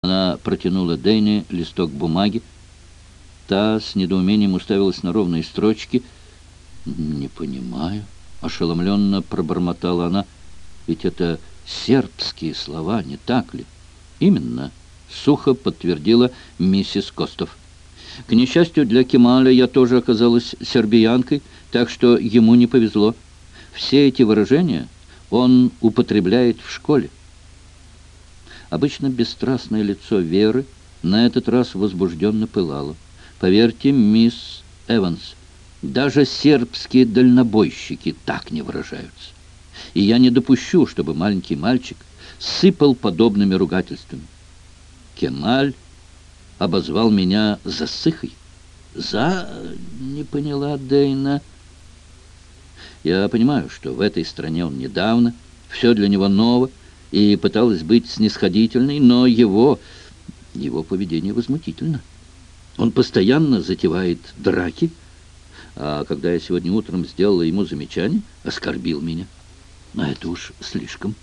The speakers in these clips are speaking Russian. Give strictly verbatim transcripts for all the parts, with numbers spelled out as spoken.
Она протянула Дейне листок бумаги. Та с недоумением уставилась на ровные строчки. «Не понимаю», — ошеломленно пробормотала она. «Ведь это сербские слова, не так ли?» «Именно», — сухо подтвердила миссис Костов. «К несчастью для Кемаля, я тоже оказалась сербиянкой, так что ему не повезло. Все эти выражения он употребляет в школе». Обычно бесстрастное лицо Веры на этот раз возбужденно пылало. «Поверьте, мисс Эванс, даже сербские дальнобойщики так не выражаются. И я не допущу, чтобы маленький мальчик сыпал подобными ругательствами. Кемаль обозвал меня засыхой. За... не поняла Дейна. Я понимаю, что в этой стране он недавно, все для него ново, и пыталась быть снисходительной, но его... его поведение возмутительно. Он постоянно затевает драки, а когда я сегодня утром сделала ему замечание, оскорбил меня. А это уж слишком.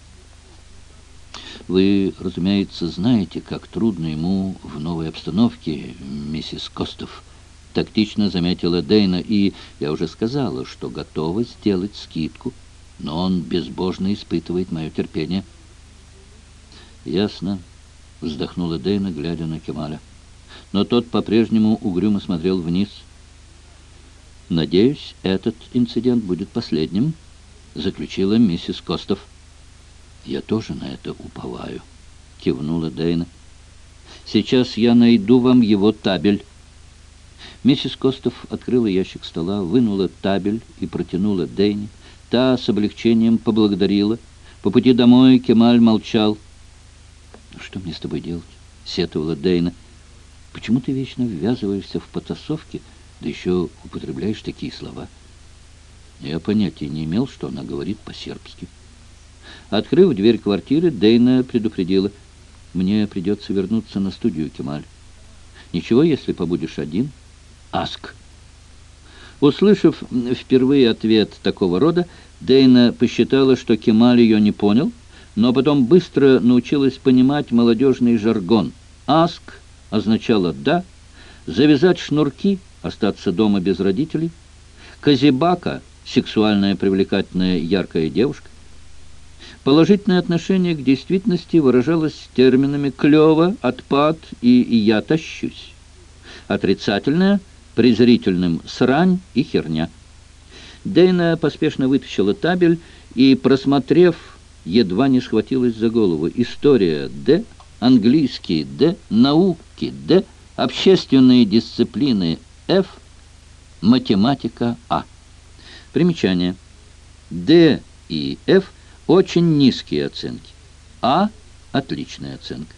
Вы, разумеется, знаете, как трудно ему в новой обстановке, миссис Костов, тактично заметила Дейна, и я уже сказала, что готова сделать скидку, но он безбожно испытывает мое терпение. «Ясно», — вздохнула Дейна, глядя на Кемаля. Но тот по-прежнему угрюмо смотрел вниз. «Надеюсь, этот инцидент будет последним», — заключила миссис Костов. «Я тоже на это уповаю», — кивнула Дейна. «Сейчас я найду вам его табель». Миссис Костов открыла ящик стола, вынула табель и протянула Дейне. Та с облегчением поблагодарила. По пути домой Кемаль молчал. «Что мне с тобой делать?» — сетовала Дейна. «Почему ты вечно ввязываешься в потасовки, да еще употребляешь такие слова?» Я понятия не имел, что она говорит по-сербски. Открыв дверь квартиры, Дейна предупредила: «Мне придется вернуться на студию, Кемаль. Ничего, если побудешь один? Аск». Услышав впервые ответ такого рода, Дейна посчитала, что Кемаль ее не понял, но потом быстро научилась понимать молодежный жаргон. «Аск» означало «да», «завязать шнурки», «остаться дома без родителей», «казибака» — сексуальная, привлекательная, яркая девушка. Положительное отношение к действительности выражалось терминами «клёво», «отпад» и «я тащусь». Отрицательное — презрительным «срань» и «херня». Дейна поспешно вытащила табель и, просмотрев, едва не схватилась за голову. История Д, английский Д, науки Д, общественные дисциплины Ф, математика А. Примечание. Д и Ф очень низкие оценки. А – отличная оценка.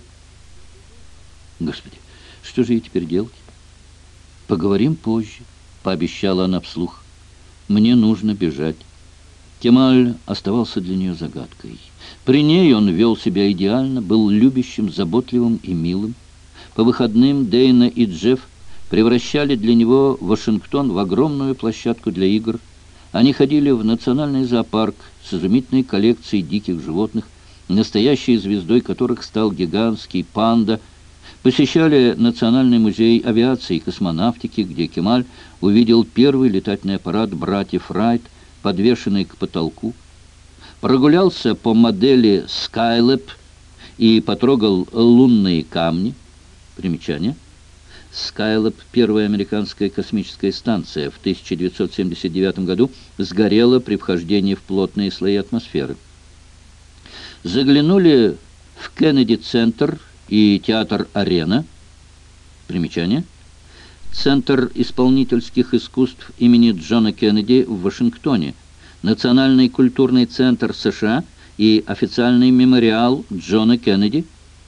Господи, что же ей теперь делать? Поговорим позже, пообещала она вслух. Мне нужно бежать. Кемаль оставался для нее загадкой. При ней он вел себя идеально, был любящим, заботливым и милым. По выходным Дейна и Джефф превращали для него Вашингтон в огромную площадку для игр. Они ходили в национальный зоопарк с изумительной коллекцией диких животных, настоящей звездой которых стал гигантский панда, посещали Национальный музей авиации и космонавтики, где Кемаль увидел первый летательный аппарат братьев Райт, подвешенный к потолку, прогулялся по модели Skylab и потрогал лунные камни. Примечание. Skylab, первая американская космическая станция, в тысяча девятьсот семьдесят девятом году сгорела при вхождении в плотные слои атмосферы. Заглянули в Кеннеди-центр и театр «Арена». Примечание. Центр исполнительских искусств имени Джона Кеннеди в Вашингтоне, Национальный культурный центр США и официальный мемориал Джона Кеннеди.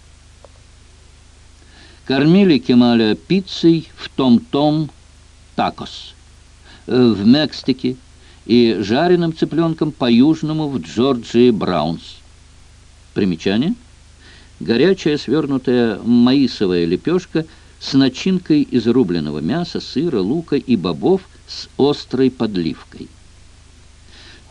Кормили Кемаля пиццей в Том-Том Такос в Мексике и жареным цыпленком по-южному в Джорджии Браунс. Примечание. Горячая свернутая маисовая лепешка с начинкой из рубленого мяса, сыра, лука и бобов с острой подливкой.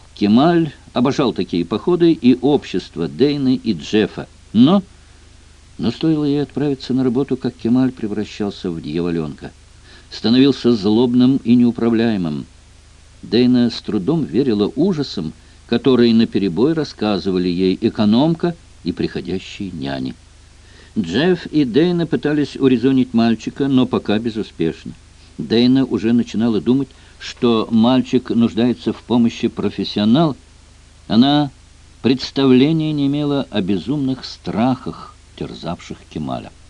Кемаль обожал такие походы и общество Дейны и Джеффа, но Но стоило ей отправиться на работу, как Кемаль превращался в дьяволенка. Становился злобным и неуправляемым. Дейна с трудом верила ужасам, которые наперебой рассказывали ей экономка и приходящие няни. Джефф и Дейна пытались урезонить мальчика, но пока безуспешно. Дейна уже начинала думать, что мальчик нуждается в помощи профессионала. Она представления не имела о безумных страхах, терзавших Кемаля.